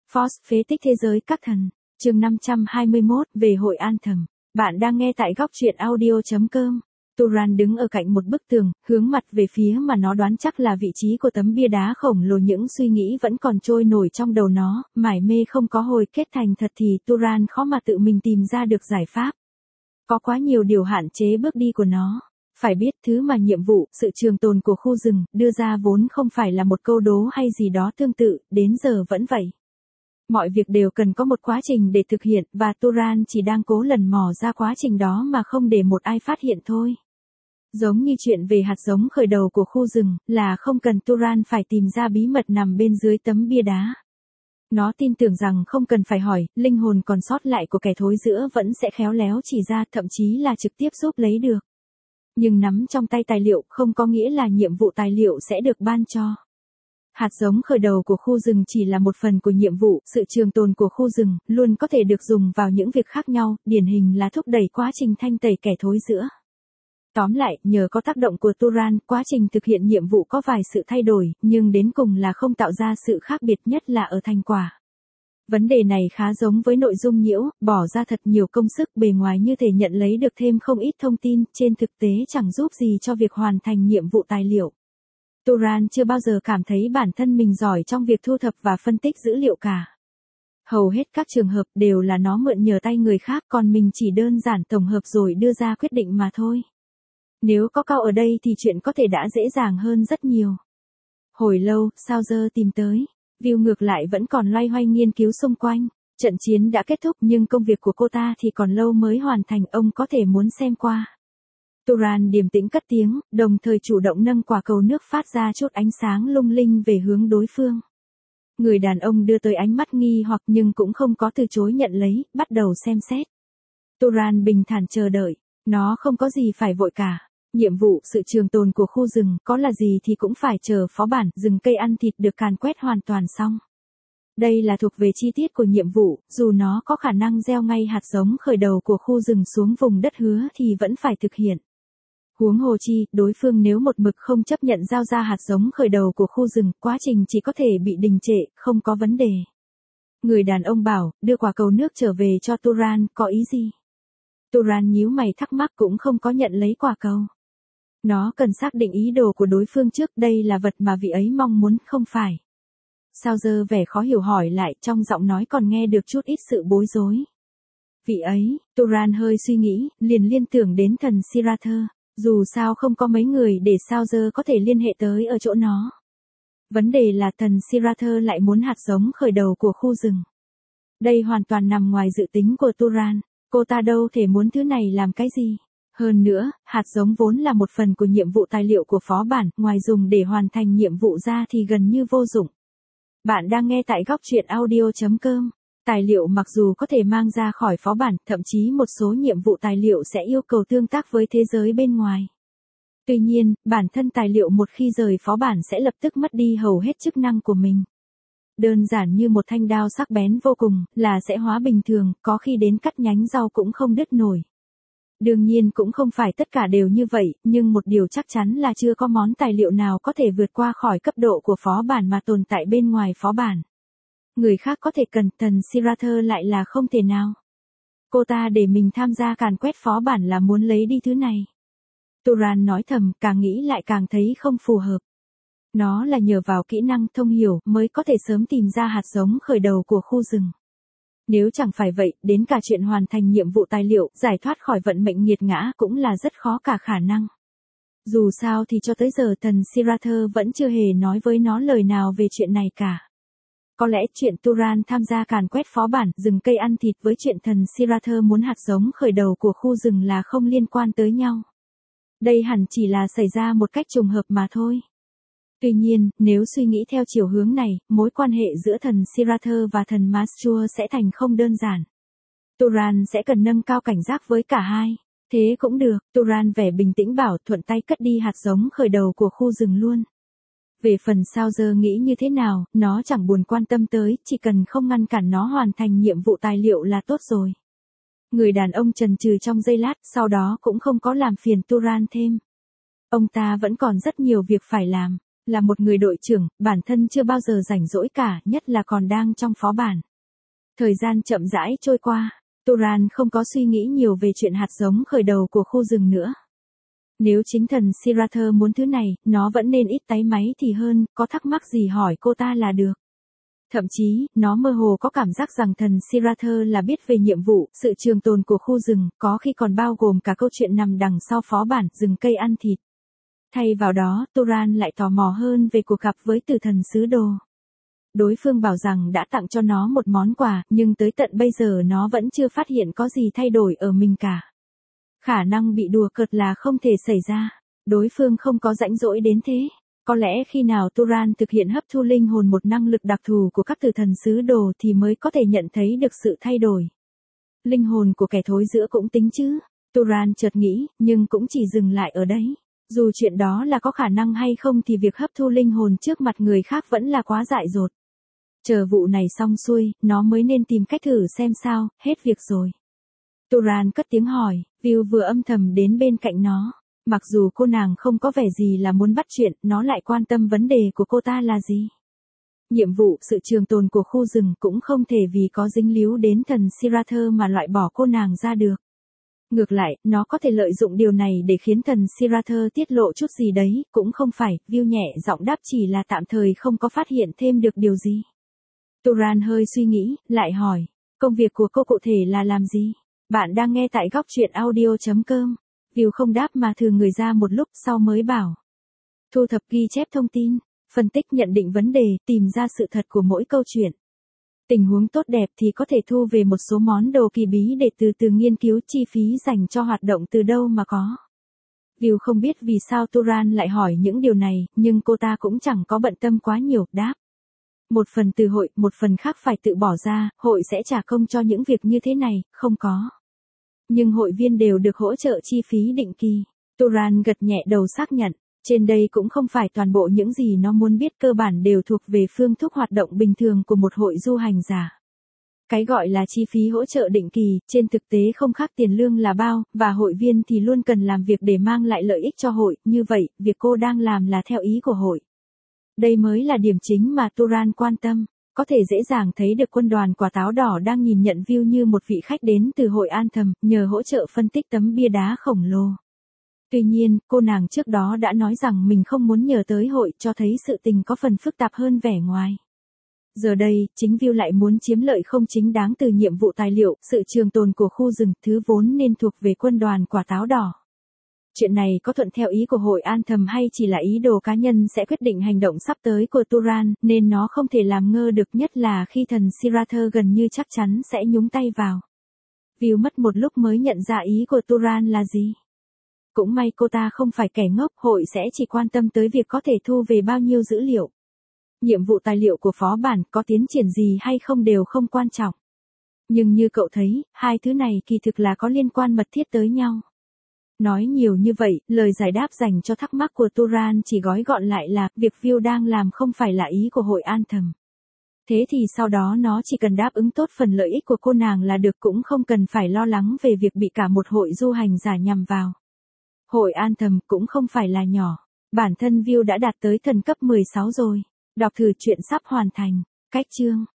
Force phế tích thế giới các thần. Chương 521 về hội an thầm. Bạn đang nghe tại góc truyện audio.com. Turan đứng ở cạnh một bức tường, hướng mặt về phía mà nó đoán chắc là vị trí của tấm bia đá khổng lồ. Những suy nghĩ vẫn còn trôi nổi trong đầu nó, mải mê không có hồi kết thành thật thì Turan khó mà tự mình tìm ra được giải pháp. Có quá nhiều điều hạn chế bước đi của nó. Phải biết thứ mà nhiệm vụ, sự trường tồn của khu rừng, đưa ra vốn không phải là một câu đố hay gì đó tương tự, đến giờ vẫn vậy. Mọi việc đều cần có một quá trình để thực hiện và Turan chỉ đang cố lần mò ra quá trình đó mà không để một ai phát hiện thôi. Giống như chuyện về hạt giống khởi đầu của khu rừng, là không cần Turan phải tìm ra bí mật nằm bên dưới tấm bia đá. Nó tin tưởng rằng không cần phải hỏi, linh hồn còn sót lại của kẻ thối rữa vẫn sẽ khéo léo chỉ ra, thậm chí là trực tiếp giúp lấy được. Nhưng nắm trong tay tài liệu không có nghĩa là nhiệm vụ tài liệu sẽ được ban cho. Hạt giống khởi đầu của khu rừng chỉ là một phần của nhiệm vụ, sự trường tồn của khu rừng luôn có thể được dùng vào những việc khác nhau, điển hình là thúc đẩy quá trình thanh tẩy kẻ thối rữa. Tóm lại, nhờ có tác động của Turan, quá trình thực hiện nhiệm vụ có vài sự thay đổi, nhưng đến cùng là không tạo ra sự khác biệt, nhất là ở thành quả. Vấn đề này khá giống với nội dung nhiễu, bỏ ra thật nhiều công sức, bề ngoài như thể nhận lấy được thêm không ít thông tin, trên thực tế chẳng giúp gì cho việc hoàn thành nhiệm vụ tài liệu. Turan chưa bao giờ cảm thấy bản thân mình giỏi trong việc thu thập và phân tích dữ liệu cả. Hầu hết các trường hợp đều là nó mượn nhờ tay người khác, còn mình chỉ đơn giản tổng hợp rồi đưa ra quyết định mà thôi. Nếu có Cao ở đây thì chuyện có thể đã dễ dàng hơn rất nhiều. Hồi lâu, Sao tìm tới. View ngược lại vẫn còn loay hoay nghiên cứu xung quanh. Trận chiến đã kết thúc nhưng công việc của cô ta thì còn lâu mới hoàn thành, ông có thể muốn xem qua. Turan điềm tĩnh cất tiếng, đồng thời chủ động nâng quả cầu nước phát ra chút ánh sáng lung linh về hướng đối phương. Người đàn ông đưa tới ánh mắt nghi hoặc nhưng cũng không có từ chối nhận lấy, bắt đầu xem xét. Turan bình thản chờ đợi, nó không có gì phải vội cả. Nhiệm vụ, sự trường tồn của khu rừng, có là gì thì cũng phải chờ phó bản, rừng cây ăn thịt được càn quét hoàn toàn xong. Đây là thuộc về chi tiết của nhiệm vụ, dù nó có khả năng gieo ngay hạt giống khởi đầu của khu rừng xuống vùng đất hứa thì vẫn phải thực hiện. Huống hồ chi, đối phương nếu một mực không chấp nhận giao ra hạt giống khởi đầu của khu rừng, quá trình chỉ có thể bị đình trệ, không có vấn đề. Người đàn ông bảo, đưa quả cầu nước trở về cho Turan, có ý gì? Turan nhíu mày thắc mắc cũng không có nhận lấy quả cầu. Nó cần xác định ý đồ của đối phương trước, đây là vật mà vị ấy mong muốn, không phải. Sao vẻ khó hiểu hỏi lại, trong giọng nói còn nghe được chút ít sự bối rối. Vị ấy, Turan hơi suy nghĩ, liền liên tưởng đến thần Sirather. Dù sao không có mấy người để Sao có thể liên hệ tới ở chỗ nó. Vấn đề là thần Sirather lại muốn hạt giống khởi đầu của khu rừng. Đây hoàn toàn nằm ngoài dự tính của Turan. Cô ta đâu thể muốn thứ này làm cái gì. Hơn nữa, hạt giống vốn là một phần của nhiệm vụ tài liệu của phó bản, ngoài dùng để hoàn thành nhiệm vụ ra thì gần như vô dụng. Bạn đang nghe tại góc truyện audio.com. Tài liệu mặc dù có thể mang ra khỏi phó bản, thậm chí một số nhiệm vụ tài liệu sẽ yêu cầu tương tác với thế giới bên ngoài. Tuy nhiên, bản thân tài liệu một khi rời phó bản sẽ lập tức mất đi hầu hết chức năng của mình. Đơn giản như một thanh đao sắc bén vô cùng, là sẽ hóa bình thường, có khi đến cắt nhánh rau cũng không đứt nổi. Đương nhiên cũng không phải tất cả đều như vậy, nhưng một điều chắc chắn là chưa có món tài liệu nào có thể vượt qua khỏi cấp độ của phó bản mà tồn tại bên ngoài phó bản. Người khác có thể cần, thần Sirather lại là không thể nào. Cô ta để mình tham gia càn quét phó bản là muốn lấy đi thứ này. Turan nói thầm, càng nghĩ lại càng thấy không phù hợp. Nó là nhờ vào kỹ năng thông hiểu mới có thể sớm tìm ra hạt giống khởi đầu của khu rừng. Nếu chẳng phải vậy, đến cả chuyện hoàn thành nhiệm vụ tài liệu, giải thoát khỏi vận mệnh nghiệt ngã cũng là rất khó cả khả năng. Dù sao thì cho tới giờ thần Sirather vẫn chưa hề nói với nó lời nào về chuyện này cả. Có lẽ chuyện Turan tham gia càn quét phó bản, rừng cây ăn thịt với chuyện thần Sirather muốn hạt giống khởi đầu của khu rừng là không liên quan tới nhau. Đây hẳn chỉ là xảy ra một cách trùng hợp mà thôi. Tuy nhiên, nếu suy nghĩ theo chiều hướng này, mối quan hệ giữa thần Sirather và thần Mastur sẽ thành không đơn giản. Turan sẽ cần nâng cao cảnh giác với cả hai. Thế cũng được, Turan vẻ bình tĩnh bảo, thuận tay cất đi hạt giống khởi đầu của khu rừng luôn. Về phần Sao nghĩ như thế nào, nó chẳng buồn quan tâm tới, chỉ cần không ngăn cản nó hoàn thành nhiệm vụ tài liệu là tốt rồi. Người đàn ông chần chừ trong giây lát, sau đó cũng không có làm phiền Turan thêm. Ông ta vẫn còn rất nhiều việc phải làm. là một người đội trưởng, bản thân chưa bao giờ rảnh rỗi cả, nhất là còn đang trong phó bản. Thời gian chậm rãi trôi qua, Turan không có suy nghĩ nhiều về chuyện hạt giống khởi đầu của khu rừng nữa. Nếu chính thần Sirather muốn thứ này, nó vẫn nên ít táy máy thì hơn, có thắc mắc gì hỏi cô ta là được. Thậm chí, nó mơ hồ có cảm giác rằng thần Sirather là biết về nhiệm vụ, sự trường tồn của khu rừng, có khi còn bao gồm cả câu chuyện nằm đằng sau phó bản, rừng cây ăn thịt. Thay vào đó, Turan lại tò mò hơn về cuộc gặp với tử thần sứ đồ. Đối phương bảo rằng đã tặng cho nó một món quà, nhưng tới tận bây giờ nó vẫn chưa phát hiện có gì thay đổi ở mình cả. Khả năng bị đùa cợt là không thể xảy ra. Đối phương không có rãnh rỗi đến thế. Có lẽ khi nào Turan thực hiện hấp thu linh hồn, một năng lực đặc thù của các tử thần sứ đồ, thì mới có thể nhận thấy được sự thay đổi. Linh hồn của kẻ thối giữa cũng tính chứ. Turan chợt nghĩ, nhưng cũng chỉ dừng lại ở đấy. Dù chuyện đó là có khả năng hay không thì việc hấp thu linh hồn trước mặt người khác vẫn là quá dại dột. Chờ vụ này xong xuôi, nó mới nên tìm cách thử xem sao, hết việc rồi. Turan cất tiếng hỏi, Will vừa âm thầm đến bên cạnh nó. Mặc dù cô nàng không có vẻ gì là muốn bắt chuyện, nó lại quan tâm vấn đề của cô ta là gì. Nhiệm vụ sự trường tồn của khu rừng cũng không thể vì có dính líu đến thần Sirather mà loại bỏ cô nàng ra được. Ngược lại, nó có thể lợi dụng điều này để khiến thần Sirather tiết lộ chút gì đấy, cũng không phải, Will nhẹ giọng đáp, chỉ là tạm thời không có phát hiện thêm được điều gì. Turan hơi suy nghĩ, lại hỏi, công việc của cô cụ thể là làm gì? Bạn đang nghe tại góc truyện audio.com. Will không đáp mà thừ người ra một lúc sau mới bảo. Thu thập ghi chép thông tin, phân tích nhận định vấn đề, tìm ra sự thật của mỗi câu chuyện. Tình huống tốt đẹp thì có thể thu về một số món đồ kỳ bí để từ từ nghiên cứu, chi phí dành cho hoạt động từ đâu mà có. Will không biết vì sao Turan lại hỏi những điều này, nhưng cô ta cũng chẳng có bận tâm quá nhiều, đáp. Một phần từ hội, một phần khác phải tự bỏ ra, hội sẽ trả công cho những việc như thế này, không có. Nhưng hội viên đều được hỗ trợ chi phí định kỳ. Turan gật nhẹ đầu xác nhận, trên đây cũng không phải toàn bộ những gì nó muốn biết, cơ bản đều thuộc về phương thức hoạt động bình thường của một hội du hành giả. Cái gọi là chi phí hỗ trợ định kỳ, trên thực tế không khác tiền lương là bao, và hội viên thì luôn cần làm việc để mang lại lợi ích cho hội, như vậy, việc cô đang làm là theo ý của hội. Đây mới là điểm chính mà Turan quan tâm. Có thể dễ dàng thấy được quân đoàn quả táo đỏ đang nhìn nhận Will như một vị khách đến từ hội Anthem, nhờ hỗ trợ phân tích tấm bia đá khổng lồ. Tuy nhiên, cô nàng trước đó đã nói rằng mình không muốn nhờ tới hội, cho thấy sự tình có phần phức tạp hơn vẻ ngoài. Giờ đây, chính Will lại muốn chiếm lợi không chính đáng từ nhiệm vụ tài liệu, sự trường tồn của khu rừng, thứ vốn nên thuộc về quân đoàn quả táo đỏ. Chuyện này có thuận theo ý của hội Anthem hay chỉ là ý đồ cá nhân sẽ quyết định hành động sắp tới của Turan, nên nó không thể làm ngơ được, nhất là khi thần Sirather gần như chắc chắn sẽ nhúng tay vào. Will mất một lúc mới nhận ra ý của Turan là gì. Cũng may cô ta không phải kẻ ngốc, hội sẽ chỉ quan tâm tới việc có thể thu về bao nhiêu dữ liệu. Nhiệm vụ tài liệu của phó bản có tiến triển gì hay không đều không quan trọng. Nhưng như cậu thấy, hai thứ này kỳ thực là có liên quan mật thiết tới nhau. Nói nhiều như vậy, lời giải đáp dành cho thắc mắc của Turan chỉ gói gọn lại là, việc Will đang làm không phải là ý của hội Anthem. Thế thì sau đó nó chỉ cần đáp ứng tốt phần lợi ích của cô nàng là được, cũng không cần phải lo lắng về việc bị cả một hội du hành giả nhằm vào. Hội Anthem cũng không phải là nhỏ. Bản thân Will đã đạt tới thần cấp 16 rồi. Đọc thử chuyện sắp hoàn thành. Cách chương.